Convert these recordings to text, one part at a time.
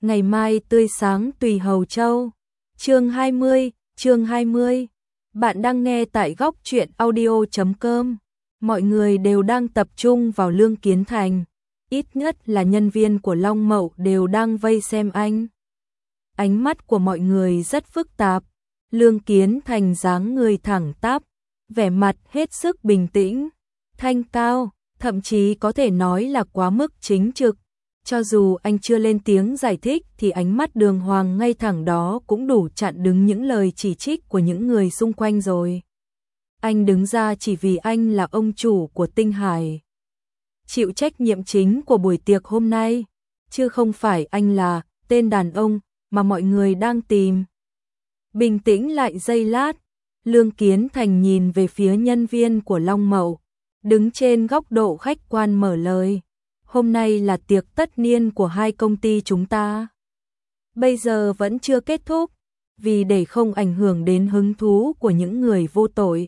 ngày mai tươi sáng tùy Hầu Châu. Chương 20. Bạn đang nghe tại góc truyện audio.com. Mọi người đều đang tập trung vào Lương Kiến Thành, ít nhất là nhân viên của Long Mậu đều đang vây xem anh. Ánh mắt của mọi người rất phức tạp. Lương Kiến Thành dáng người thẳng tắp, vẻ mặt hết sức bình tĩnh, thanh cao, thậm chí có thể nói là quá mức chính trực. Cho dù anh chưa lên tiếng giải thích thì ánh mắt đường hoàng ngay thẳng đó cũng đủ chặn đứng những lời chỉ trích của những người xung quanh rồi. Anh đứng ra chỉ vì anh là ông chủ của Tinh Hải, chịu trách nhiệm chính của buổi tiệc hôm nay, chứ không phải anh là tên đàn ông mà mọi người đang tìm. Bình tĩnh lại giây lát, Lương Kiến Thành nhìn về phía nhân viên của Long Mậu, đứng trên góc độ khách quan mở lời. Hôm nay là tiệc tất niên của hai công ty chúng ta. Bây giờ vẫn chưa kết thúc, vì để không ảnh hưởng đến hứng thú của những người vô tội.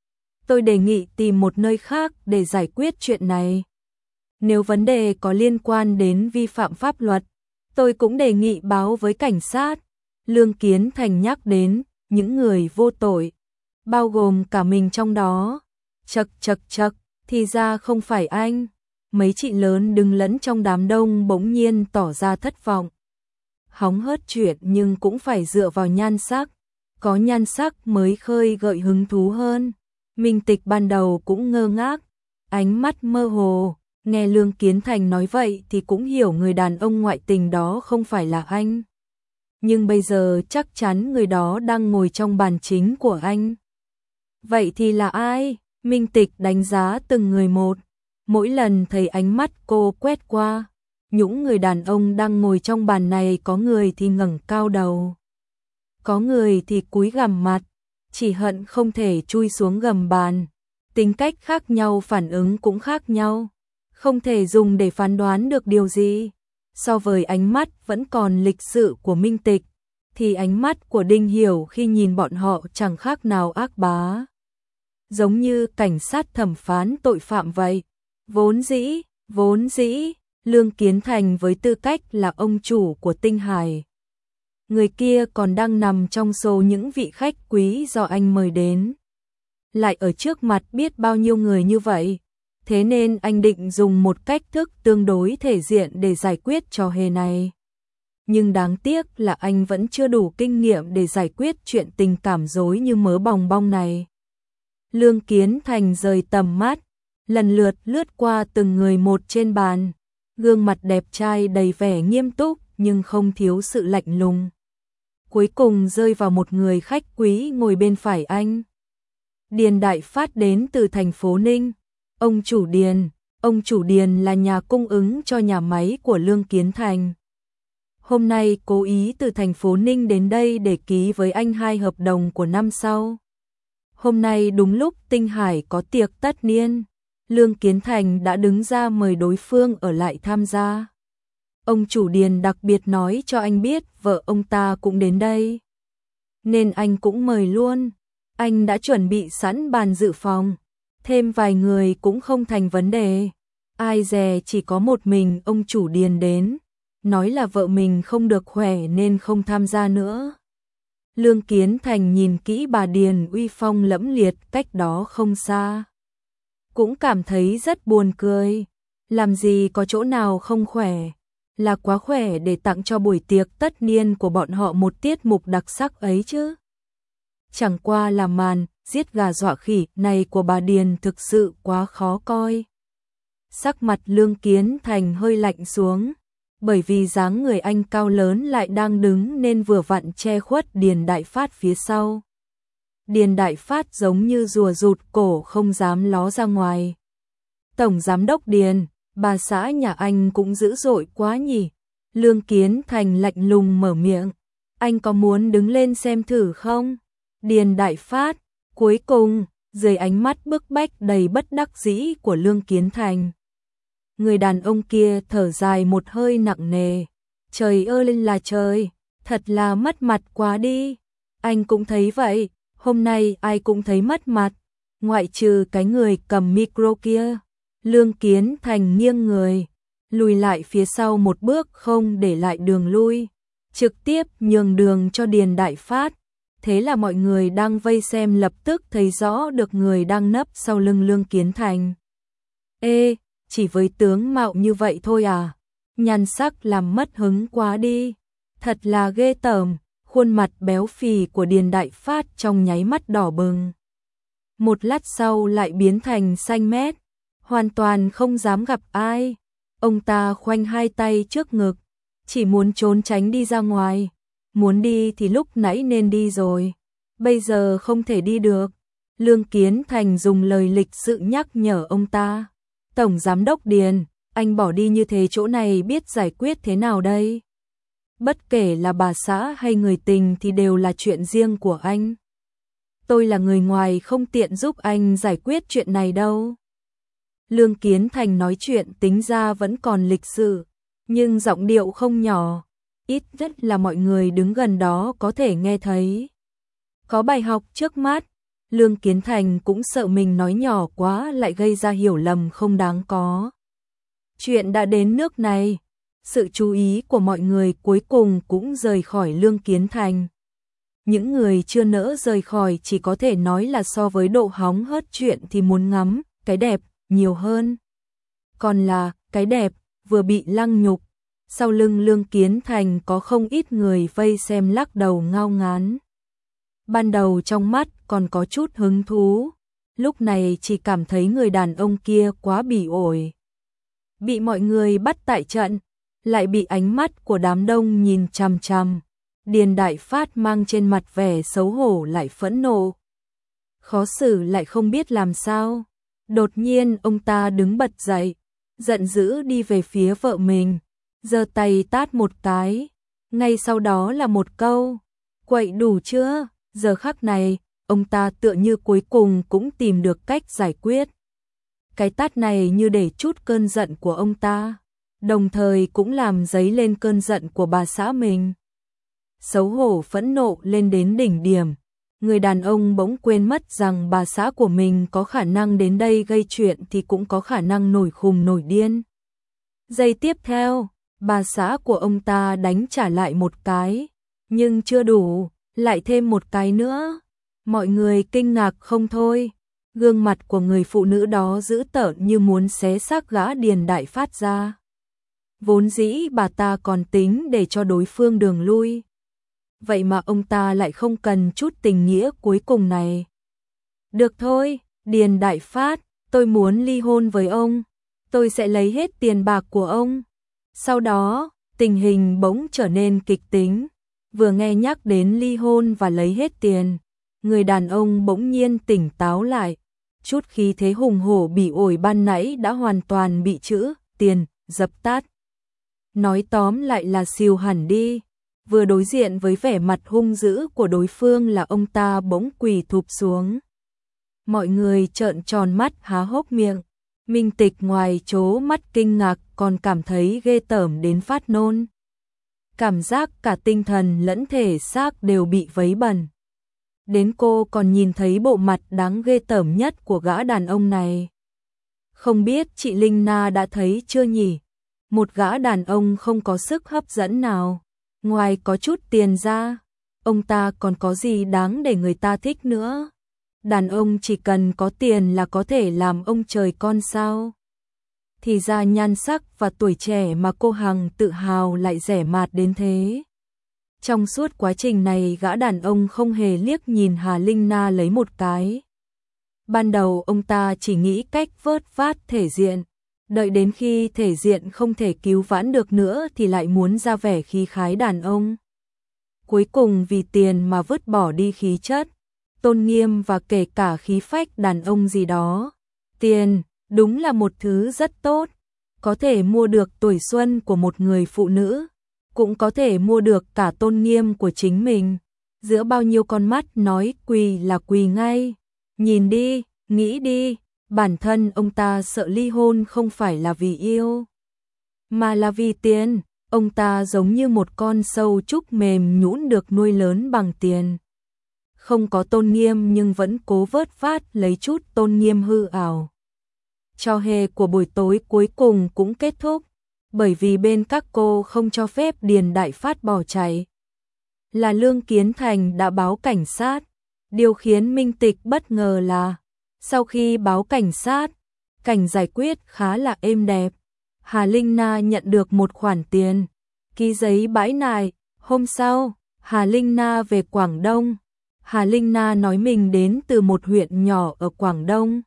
Tôi đề nghị tìm một nơi khác để giải quyết chuyện này. Nếu vấn đề có liên quan đến vi phạm pháp luật, tôi cũng đề nghị báo với cảnh sát. Lương Kiến Thành nhắc đến những người vô tội, bao gồm cả mình trong đó. Chậc, thì ra không phải anh. Mấy chị lớn đứng lẫn trong đám đông bỗng nhiên tỏ ra thất vọng. Hóng hớt chuyện nhưng cũng phải dựa vào nhan sắc, có nhan sắc mới khơi gợi hứng thú hơn. Minh Tịch ban đầu cũng ngơ ngác, ánh mắt mơ hồ, nghe Lương Kiến Thành nói vậy thì cũng hiểu người đàn ông ngoại tình đó không phải là anh. Nhưng bây giờ chắc chắn người đó đang ngồi trong bàn chính của anh. Vậy thì là ai? Minh Tịch đánh giá từng người một. Mỗi lần thấy ánh mắt cô quét qua, những người đàn ông đang ngồi trong bàn này có người thì ngẩng cao đầu, có người thì cúi gằm mặt, chỉ hận không thể chui xuống gầm bàn. Tính cách khác nhau, phản ứng cũng khác nhau, không thể dùng để phán đoán được điều gì. So với ánh mắt vẫn còn lịch sự của Minh Tịch, thì ánh mắt của Đinh Hiểu khi nhìn bọn họ chẳng khác nào ác bá, giống như cảnh sát thẩm phán tội phạm vậy. Vốn dĩ, Lương Kiến Thành với tư cách là ông chủ của Tinh Hải, người kia còn đang nằm trong số những vị khách quý do anh mời đến, lại ở trước mặt biết bao nhiêu người như vậy. Thế nên anh định dùng một cách thức tương đối thể diện để giải quyết trò hề này. Nhưng đáng tiếc là anh vẫn chưa đủ kinh nghiệm để giải quyết chuyện tình cảm rối như mớ bòng bong này. Lương Kiến Thành rời tầm mắt, lần lượt lướt qua từng người một trên bàn, gương mặt đẹp trai đầy vẻ nghiêm túc nhưng không thiếu sự lạnh lùng. Cuối cùng rơi vào một người khách quý ngồi bên phải anh. Điền Đại Phát đến từ thành phố Ninh. Ông chủ Điền là nhà cung ứng cho nhà máy của Lương Kiến Thành. Hôm nay cố ý từ thành phố Ninh đến đây để ký với anh 2 hợp đồng của năm sau. Hôm nay đúng lúc Tinh Hải có tiệc tất niên, Lương Kiến Thành đã đứng ra mời đối phương ở lại tham gia. Ông chủ Điền đặc biệt nói cho anh biết vợ ông ta cũng đến đây, nên anh cũng mời luôn. Anh đã chuẩn bị sẵn bàn dự phòng, thêm vài người cũng không thành vấn đề. Ai dè chỉ có một mình ông chủ Điền đến, nói là vợ mình không được khỏe nên không tham gia nữa. Lương Kiến Thành nhìn kỹ bà Điền uy phong lẫm liệt cách đó không xa, cũng cảm thấy rất buồn cười. Làm gì có chỗ nào không khỏe, là quá khỏe để tặng cho buổi tiệc tất niên của bọn họ một tiết mục đặc sắc ấy chứ. Chẳng qua là màn giết gà dọa khỉ này của bà Điền thực sự quá khó coi. Sắc mặt Lương Kiến Thành hơi lạnh xuống, bởi vì dáng người anh cao lớn lại đang đứng nên vừa vặn che khuất Điền Đại Phát phía sau. Điền Đại Phát giống như rùa rụt cổ không dám ló ra ngoài. Tổng giám đốc Điền, bà xã nhà anh cũng dữ dội quá nhỉ? Lương Kiến Thành lạnh lùng mở miệng. Anh có muốn đứng lên xem thử không? Điền Đại Phát, cuối cùng, dưới ánh mắt bức bách đầy bất đắc dĩ của Lương Kiến Thành, người đàn ông kia thở dài một hơi nặng nề. Trời ơi là trời, thật là mất mặt quá đi. Anh cũng thấy vậy, hôm nay ai cũng thấy mất mặt, ngoại trừ cái người cầm micro kia. Lương Kiến Thành nghiêng người, lùi lại phía sau một bước không để lại đường lui, trực tiếp nhường đường cho Điền Đại Phát. Thế là mọi người đang vây xem lập tức thấy rõ được người đang nấp sau lưng Lương Kiến Thành. Ê, chỉ với tướng mạo như vậy thôi à? Nhan sắc làm mất hứng quá đi. Thật là ghê tởm, khuôn mặt béo phì của Điền Đại Phát trong nháy mắt đỏ bừng. Một lát sau lại biến thành xanh mét, hoàn toàn không dám gặp ai. Ông ta khoanh hai tay trước ngực, chỉ muốn trốn tránh đi ra ngoài. Muốn đi thì lúc nãy nên đi rồi, bây giờ không thể đi được. Lương Kiến Thành dùng lời lịch sự nhắc nhở ông ta. Tổng Giám đốc Điền, anh bỏ đi như thế chỗ này biết giải quyết thế nào đây? Bất kể là bà xã hay người tình thì đều là chuyện riêng của anh. Tôi là người ngoài không tiện giúp anh giải quyết chuyện này đâu. Lương Kiến Thành nói chuyện tính ra vẫn còn lịch sự, nhưng giọng điệu không nhỏ, ít nhất là mọi người đứng gần đó có thể nghe thấy. Có bài học trước mắt, Lương Kiến Thành cũng sợ mình nói nhỏ quá lại gây ra hiểu lầm không đáng có. Chuyện đã đến nước này, sự chú ý của mọi người cuối cùng cũng rời khỏi Lương Kiến Thành. Những người chưa nỡ rời khỏi chỉ có thể nói là so với độ hóng hớt chuyện thì muốn ngắm cái đẹp nhiều hơn. Còn là cái đẹp vừa bị lăng nhục, sau lưng Lương Kiến Thành có không ít người vây xem lắc đầu ngao ngán. Ban đầu trong mắt còn có chút hứng thú, lúc này chỉ cảm thấy người đàn ông kia quá bỉ ổi. Bị mọi người bắt tại trận, lại bị ánh mắt của đám đông nhìn chằm chằm. Điền Đại Phát mang trên mặt vẻ xấu hổ lại phẫn nộ. Khó xử lại không biết làm sao. Đột nhiên ông ta đứng bật dậy, giận dữ đi về phía vợ mình, giơ tay tát một cái, ngay sau đó là một câu, quậy đủ chưa? Giờ khắc này, ông ta tựa như cuối cùng cũng tìm được cách giải quyết. Cái tát này như để trút cơn giận của ông ta, đồng thời cũng làm dấy lên cơn giận của bà xã mình. Xấu hổ phẫn nộ lên đến đỉnh điểm, người đàn ông bỗng quên mất rằng bà xã của mình có khả năng đến đây gây chuyện thì cũng có khả năng nổi khùng nổi điên. Giây tiếp theo, bà xã của ông ta đánh trả lại một cái, nhưng chưa đủ, lại thêm một cái nữa. Mọi người kinh ngạc không thôi, gương mặt của người phụ nữ đó dữ tợn như muốn xé xác gã Điền Đại Phát ra. Vốn dĩ bà ta còn tính để cho đối phương đường lui. Vậy mà ông ta lại không cần chút tình nghĩa cuối cùng này. Được thôi, Điền Đại Phát, tôi muốn ly hôn với ông. Tôi sẽ lấy hết tiền bạc của ông. Sau đó, tình hình bỗng trở nên kịch tính. Vừa nghe nhắc đến ly hôn và lấy hết tiền, người đàn ông bỗng nhiên tỉnh táo lại. Chút khí thế hùng hổ bỉ ổi ban nãy đã hoàn toàn bị chữ tiền dập tắt. Nói tóm lại là xìu hẳn đi. Vừa đối diện với vẻ mặt hung dữ của đối phương là ông ta bỗng quỳ thụp xuống. Mọi người trợn tròn mắt há hốc miệng. Minh Tịch ngoài trố mắt kinh ngạc còn cảm thấy ghê tởm đến phát nôn. Cảm giác cả tinh thần lẫn thể xác đều bị vấy bẩn. Đến cô còn nhìn thấy bộ mặt đáng ghê tởm nhất của gã đàn ông này. Không biết chị Linh Na đã thấy chưa nhỉ? Một gã đàn ông không có sức hấp dẫn nào. Ngoài có chút tiền ra, ông ta còn có gì đáng để người ta thích nữa. Đàn ông chỉ cần có tiền là có thể làm ông trời con sao. Thì ra nhan sắc và tuổi trẻ mà cô Hằng tự hào lại rẻ mạt đến thế. Trong suốt quá trình này gã đàn ông không hề liếc nhìn Hà Linh Na lấy một cái. Ban đầu ông ta chỉ nghĩ cách vớt vát thể diện. Đợi đến khi thể diện không thể cứu vãn được nữa thì lại muốn ra vẻ khí khái đàn ông. Cuối cùng vì tiền mà vứt bỏ đi khí chất, tôn nghiêm và kể cả khí phách đàn ông gì đó. Tiền, đúng là một thứ rất tốt, có thể mua được tuổi xuân của một người phụ nữ, cũng có thể mua được cả tôn nghiêm của chính mình. Giữa bao nhiêu con mắt nói quỳ là quỳ ngay. Nhìn đi, nghĩ đi. Bản thân ông ta sợ ly hôn không phải là vì yêu, mà là vì tiền. Ông ta giống như một con sâu trúc mềm nhũn được nuôi lớn bằng tiền. Không có tôn nghiêm nhưng vẫn cố vớt vát lấy chút tôn nghiêm hư ảo. Trò hề của buổi tối cuối cùng cũng kết thúc. bởi vì bên các cô không cho phép Điền Đại Phát bỏ chạy. Là Lương Kiến Thành đã báo cảnh sát. Điều khiến Minh Tịch bất ngờ là, sau khi báo cảnh sát, cảnh giải quyết khá là êm đẹp. Hà Linh Na nhận được một khoản tiền, ký giấy bãi nại. Hôm sau, Hà Linh Na về Quảng Đông. Hà Linh Na nói mình đến từ một huyện nhỏ ở Quảng Đông,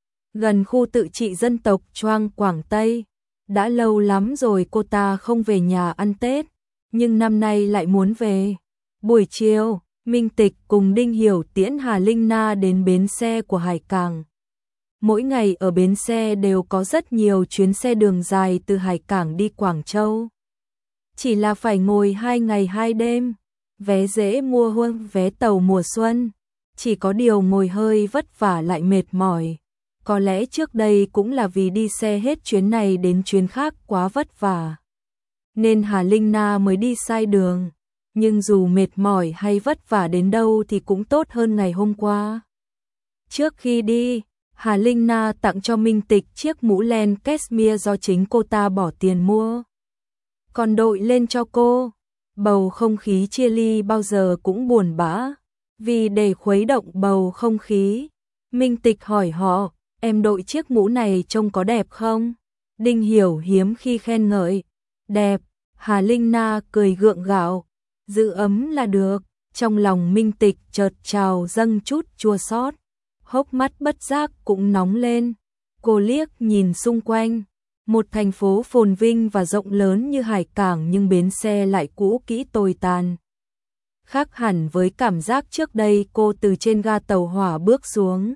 gần khu tự trị dân tộc Choang Quảng Tây. Đã lâu lắm rồi cô ta không về nhà ăn Tết, nhưng năm nay lại muốn về. Buổi chiều, Minh Tịch cùng Đinh Hiểu tiễn Hà Linh Na đến bến xe của Hải Cảng. Mỗi ngày ở bến xe đều có rất nhiều chuyến xe đường dài từ Hải Cảng đi Quảng Châu. Chỉ là phải ngồi 2 ngày 2 đêm, vé dễ mua hơn vé tàu mùa xuân. Chỉ có điều ngồi hơi vất vả lại mệt mỏi. Có lẽ trước đây cũng là vì đi xe hết chuyến này đến chuyến khác quá vất vả, nên Hà Linh Na mới đi sai đường. Nhưng dù mệt mỏi hay vất vả đến đâu thì cũng tốt hơn ngày hôm qua. Trước khi đi, Hà Linh Na tặng cho Minh Tịch chiếc mũ len cashmere do chính cô ta bỏ tiền mua, còn đội lên cho cô. Bầu không khí chia ly bao giờ cũng buồn bã, vì để khuấy động bầu không khí, Minh Tịch hỏi họ, em đội chiếc mũ này trông có đẹp không? Đinh Hiểu hiếm khi khen ngợi, đẹp. Hà Linh Na cười gượng gạo, giữ ấm là được. Trong lòng Minh Tịch chợt trào dâng chút chua xót, hốc mắt bất giác cũng nóng lên. Cô liếc nhìn xung quanh, một thành phố phồn vinh và rộng lớn như Hải Cảng nhưng bến xe lại cũ kỹ tồi tàn. Khác hẳn với cảm giác trước đây cô từ trên ga tàu hỏa bước xuống.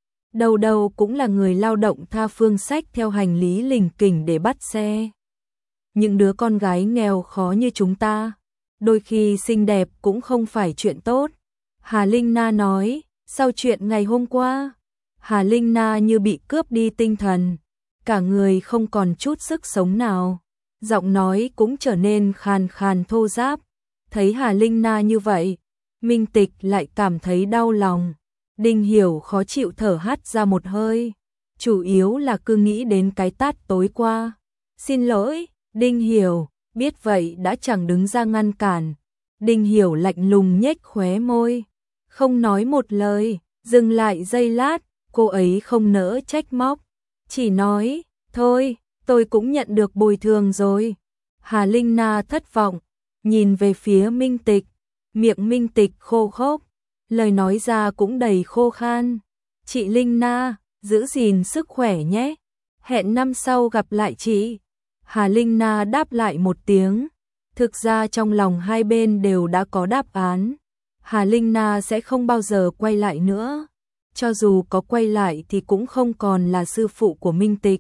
Đầu đầu cũng là người lao động tha phương xách theo hành lý lỉnh kỉnh để bắt xe. Những đứa con gái nghèo khó như chúng ta, đôi khi xinh đẹp cũng không phải chuyện tốt. Hà Linh Na nói, sau chuyện ngày hôm qua, Hà Linh Na như bị cướp đi tinh thần, cả người không còn chút sức sống nào, giọng nói cũng trở nên khàn khàn thô ráp. Thấy Hà Linh Na như vậy, Minh Tịch lại cảm thấy đau lòng. Đinh Hiểu khó chịu thở hắt ra một hơi, chủ yếu là cứ nghĩ đến cái tát tối qua. Xin lỗi, Đinh Hiểu. Biết vậy đã chẳng đứng ra ngăn cản. Đinh Hiểu lạnh lùng nhếch khóe môi, không nói một lời. Dừng lại giây lát, cô ấy không nỡ trách móc, chỉ nói, thôi, tôi cũng nhận được bồi thường rồi. Hà Linh Na thất vọng, nhìn về phía Minh Tịch, miệng Minh Tịch khô khốc, lời nói ra cũng đầy khô khan. Chị Linh Na, giữ gìn sức khỏe nhé, hẹn năm sau gặp lại chị. Hà Linh Na đáp lại một tiếng, thực ra trong lòng hai bên đều đã có đáp án. Hà Linh Na sẽ không bao giờ quay lại nữa, cho dù có quay lại thì cũng không còn là sư phụ của Minh Tịch.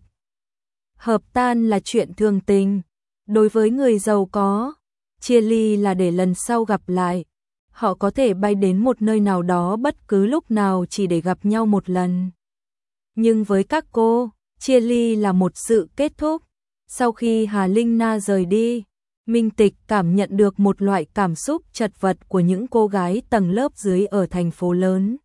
Hợp tan là chuyện thường tình, đối với người giàu có, chia ly là để lần sau gặp lại. Họ có thể bay đến một nơi nào đó bất cứ lúc nào chỉ để gặp nhau một lần. Nhưng với các cô, chia ly là một sự kết thúc. Sau khi Hà Linh Na rời đi, Minh Tịch cảm nhận được một loại cảm xúc chật vật của những cô gái tầng lớp dưới ở thành phố lớn.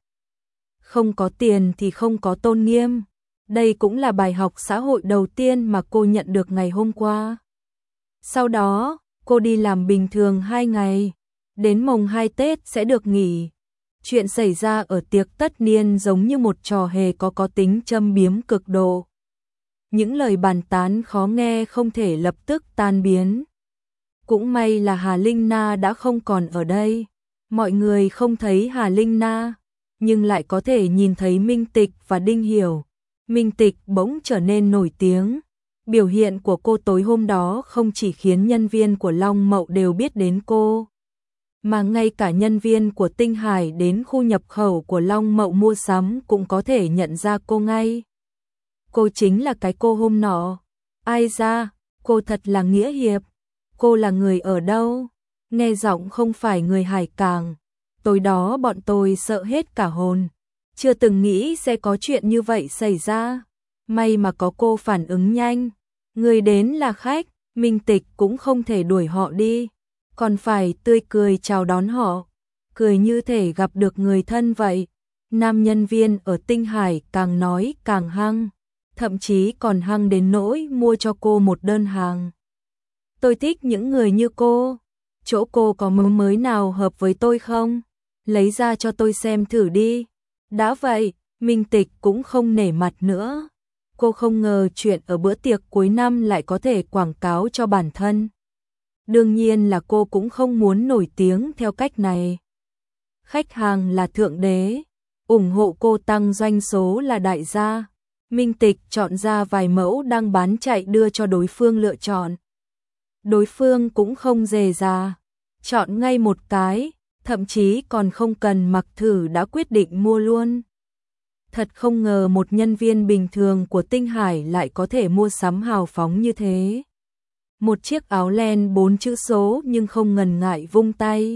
Không có tiền thì không có tôn nghiêm. Đây cũng là bài học xã hội đầu tiên mà cô nhận được ngày hôm qua. Sau đó, cô đi làm bình thường 2 ngày, đến mồng 2 Tết sẽ được nghỉ. Chuyện xảy ra ở tiệc tất niên giống như một trò hề có tính châm biếm cực độ. Những lời bàn tán khó nghe không thể lập tức tan biến. Cũng may là Hà Linh Na đã không còn ở đây. Mọi người không thấy Hà Linh Na, nhưng lại có thể nhìn thấy Minh Tịch và Đinh Hiểu. Minh Tịch bỗng trở nên nổi tiếng. Biểu hiện của cô tối hôm đó không chỉ khiến nhân viên của Long Mậu đều biết đến cô, mà ngay cả nhân viên của Tinh Hải đến khu nhập khẩu của Long Mậu mua sắm cũng có thể nhận ra cô ngay. Cô chính là cái cô hôm nọ. Ai ra, cô thật là nghĩa hiệp. Cô là người ở đâu? Nghe giọng không phải người Hải Cảng. Tối đó bọn tôi sợ hết cả hồn. Chưa từng nghĩ sẽ có chuyện như vậy xảy ra. May mà có cô phản ứng nhanh. Người đến là khách, Minh Tịch cũng không thể đuổi họ đi, còn phải tươi cười chào đón họ, cười như thể gặp được người thân vậy. Nam nhân viên ở Tinh Hải càng nói càng hăng, thậm chí còn hăng đến nỗi mua cho cô một đơn hàng. Tôi thích những người như cô. Chỗ cô có mớ mới nào hợp với tôi không? Lấy ra cho tôi xem thử đi. Đã vậy, Minh Tịch cũng không nể mặt nữa. Cô không ngờ chuyện ở bữa tiệc cuối năm lại có thể quảng cáo cho bản thân. Đương nhiên là cô cũng không muốn nổi tiếng theo cách này. Khách hàng là thượng đế, ủng hộ cô tăng doanh số là đại gia. Minh Tịch chọn ra vài mẫu đang bán chạy đưa cho đối phương lựa chọn. Đối phương cũng không dè dà, chọn ngay một cái, thậm chí còn không cần mặc thử đã quyết định mua luôn. Thật không ngờ một nhân viên bình thường của Tinh Hải lại có thể mua sắm hào phóng như thế. Một chiếc áo len 4 chữ số nhưng không ngần ngại vung tay.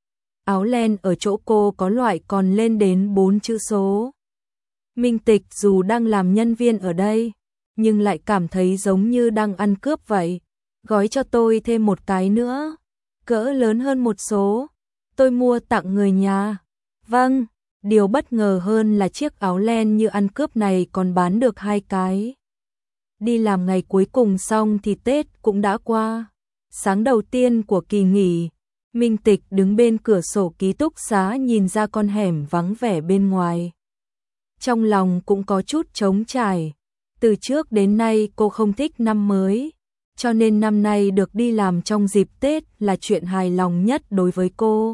Áo len ở chỗ cô có loại còn lên đến 4 chữ số. Minh Tịch dù đang làm nhân viên ở đây, nhưng lại cảm thấy giống như đang ăn cướp vậy. Gói cho tôi thêm một cái nữa, cỡ lớn hơn một số. Tôi mua tặng người nhà. Vâng, điều bất ngờ hơn là chiếc áo len như ăn cướp này còn bán được 2 cái. Đi làm ngày cuối cùng xong thì Tết cũng đã qua. Sáng đầu tiên của kỳ nghỉ, Minh Tịch đứng bên cửa sổ ký túc xá nhìn ra con hẻm vắng vẻ bên ngoài. Trong lòng cũng có chút trống trải. Từ trước đến nay cô không thích năm mới, cho nên năm nay được đi làm trong dịp Tết là chuyện hài lòng nhất đối với cô.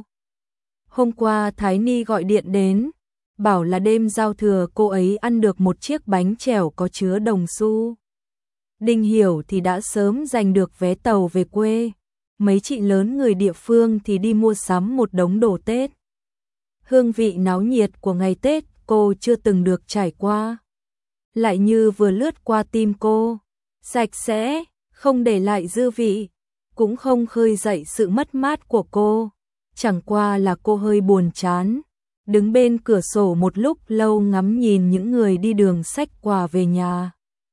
Hôm qua Thái Ni gọi điện đến, bảo là đêm giao thừa cô ấy ăn được một chiếc bánh chèo có chứa đồng xu. Đinh Hiểu thì đã sớm giành được vé tàu về quê, mấy chị lớn người địa phương thì đi mua sắm một đống đồ Tết. Hương vị náo nhiệt của ngày Tết cô chưa từng được trải qua. Lại như vừa lướt qua tim cô, sạch sẽ, không để lại dư vị, cũng không khơi dậy sự mất mát của cô. Chẳng qua là cô hơi buồn chán, đứng bên cửa sổ một lúc lâu ngắm nhìn những người đi đường xách quà về nhà.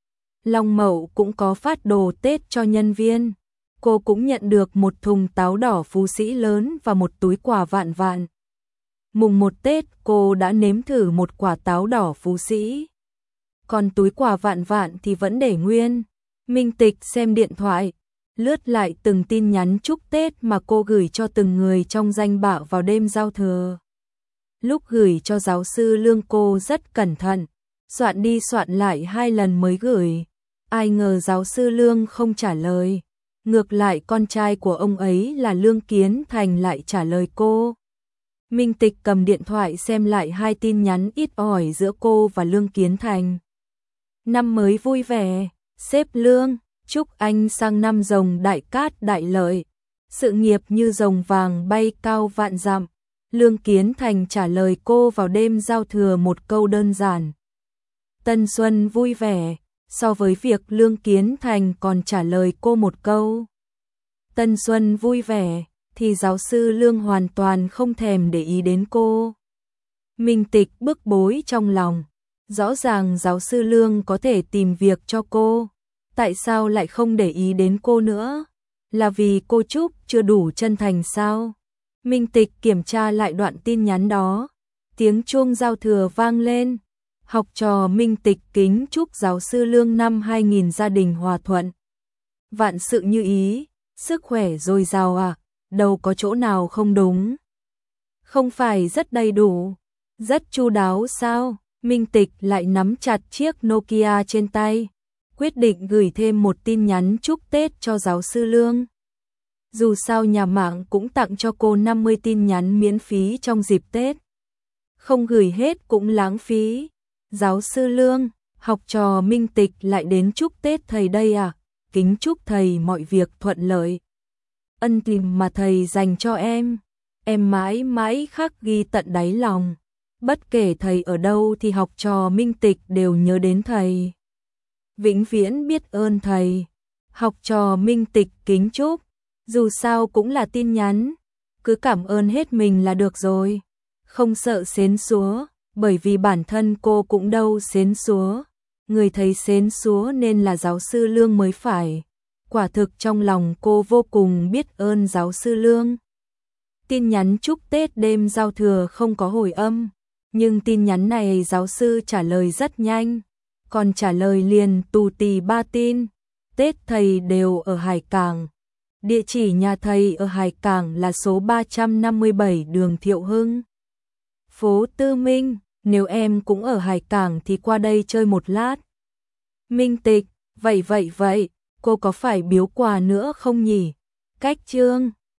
Long Mậu cũng có phát đồ Tết cho nhân viên. Cô cũng nhận được một thùng táo đỏ Phú Sĩ lớn và một túi quà Vạn Vạn. Mùng 1 Tết cô đã nếm thử một quả táo đỏ Phú Sĩ. Còn túi quà Vạn Vạn thì vẫn để nguyên. Minh Tịch xem điện thoại, lướt lại từng tin nhắn chúc Tết mà cô gửi cho từng người trong danh bạ vào đêm giao thừa. Lúc gửi cho giáo sư Lương cô rất cẩn thận, soạn đi soạn lại 2 lần mới gửi. Ai ngờ giáo sư Lương không trả lời. Ngược lại con trai của ông ấy là Lương Kiến Thành lại trả lời cô. Minh Tịch cầm điện thoại xem lại 2 tin nhắn ít ỏi giữa cô và Lương Kiến Thành. Năm mới vui vẻ, sếp Lương, chúc anh sang năm rồng đại cát đại lợi, sự nghiệp như rồng vàng bay cao vạn dặm. Lương Kiến Thành trả lời cô vào đêm giao thừa một câu đơn giản. Tân xuân vui vẻ, so với việc Lương Kiến Thành còn trả lời cô một câu Tân xuân vui vẻ, thì giáo sư Lương hoàn toàn không thèm để ý đến cô. Minh Tịch bức bối trong lòng, rõ ràng giáo sư Lương có thể tìm việc cho cô, tại sao lại không để ý đến cô nữa? Là vì cô Trúc chưa đủ chân thành sao? Minh Tịch kiểm tra lại đoạn tin nhắn đó, tiếng chuông giao thừa vang lên. Học trò Minh Tịch kính chúc giáo sư Lương năm 2000 gia đình hòa thuận, vạn sự như ý, sức khỏe dồi dào à, đâu có chỗ nào không đúng. Không phải rất đầy đủ, rất chu đáo sao? Minh Tịch lại nắm chặt chiếc Nokia trên tay, quyết định gửi thêm một tin nhắn chúc Tết cho giáo sư Lương. Dù sao nhà mạng cũng tặng cho cô 50 tin nhắn miễn phí trong dịp Tết. Không gửi hết cũng lãng phí. Giáo sư Lương, học trò Minh Tịch lại đến chúc Tết thầy đây à? Kính chúc thầy mọi việc thuận lợi. Ân tình mà thầy dành cho em mãi mãi khắc ghi tận đáy lòng. Bất kể thầy ở đâu thì học trò Minh Tịch đều nhớ đến thầy. Vĩnh viễn biết ơn thầy. Học trò Minh Tịch kính chúc, dù sao cũng là tin nhắn, cứ cảm ơn hết mình là được rồi. Không sợ xến xúa, bởi vì bản thân cô cũng đâu xến xúa. Người thấy xến xúa nên là giáo sư Lương mới phải. Quả thực trong lòng cô vô cùng biết ơn giáo sư Lương. Tin nhắn chúc Tết đêm giao thừa không có hồi âm, nhưng tin nhắn này giáo sư trả lời rất nhanh, còn trả lời liền tù tì 3 tin. Tết thầy đều ở Hải Cảng, Địa chỉ nhà thầy ở Hải Cảng là số 357 đường Thiệu Hưng, phố Tư Minh. Nếu em cũng ở Hải Cảng thì qua đây chơi một lát. Minh Tịch, vậy, cô có phải biếu quà nữa không nhỉ? Cách Trương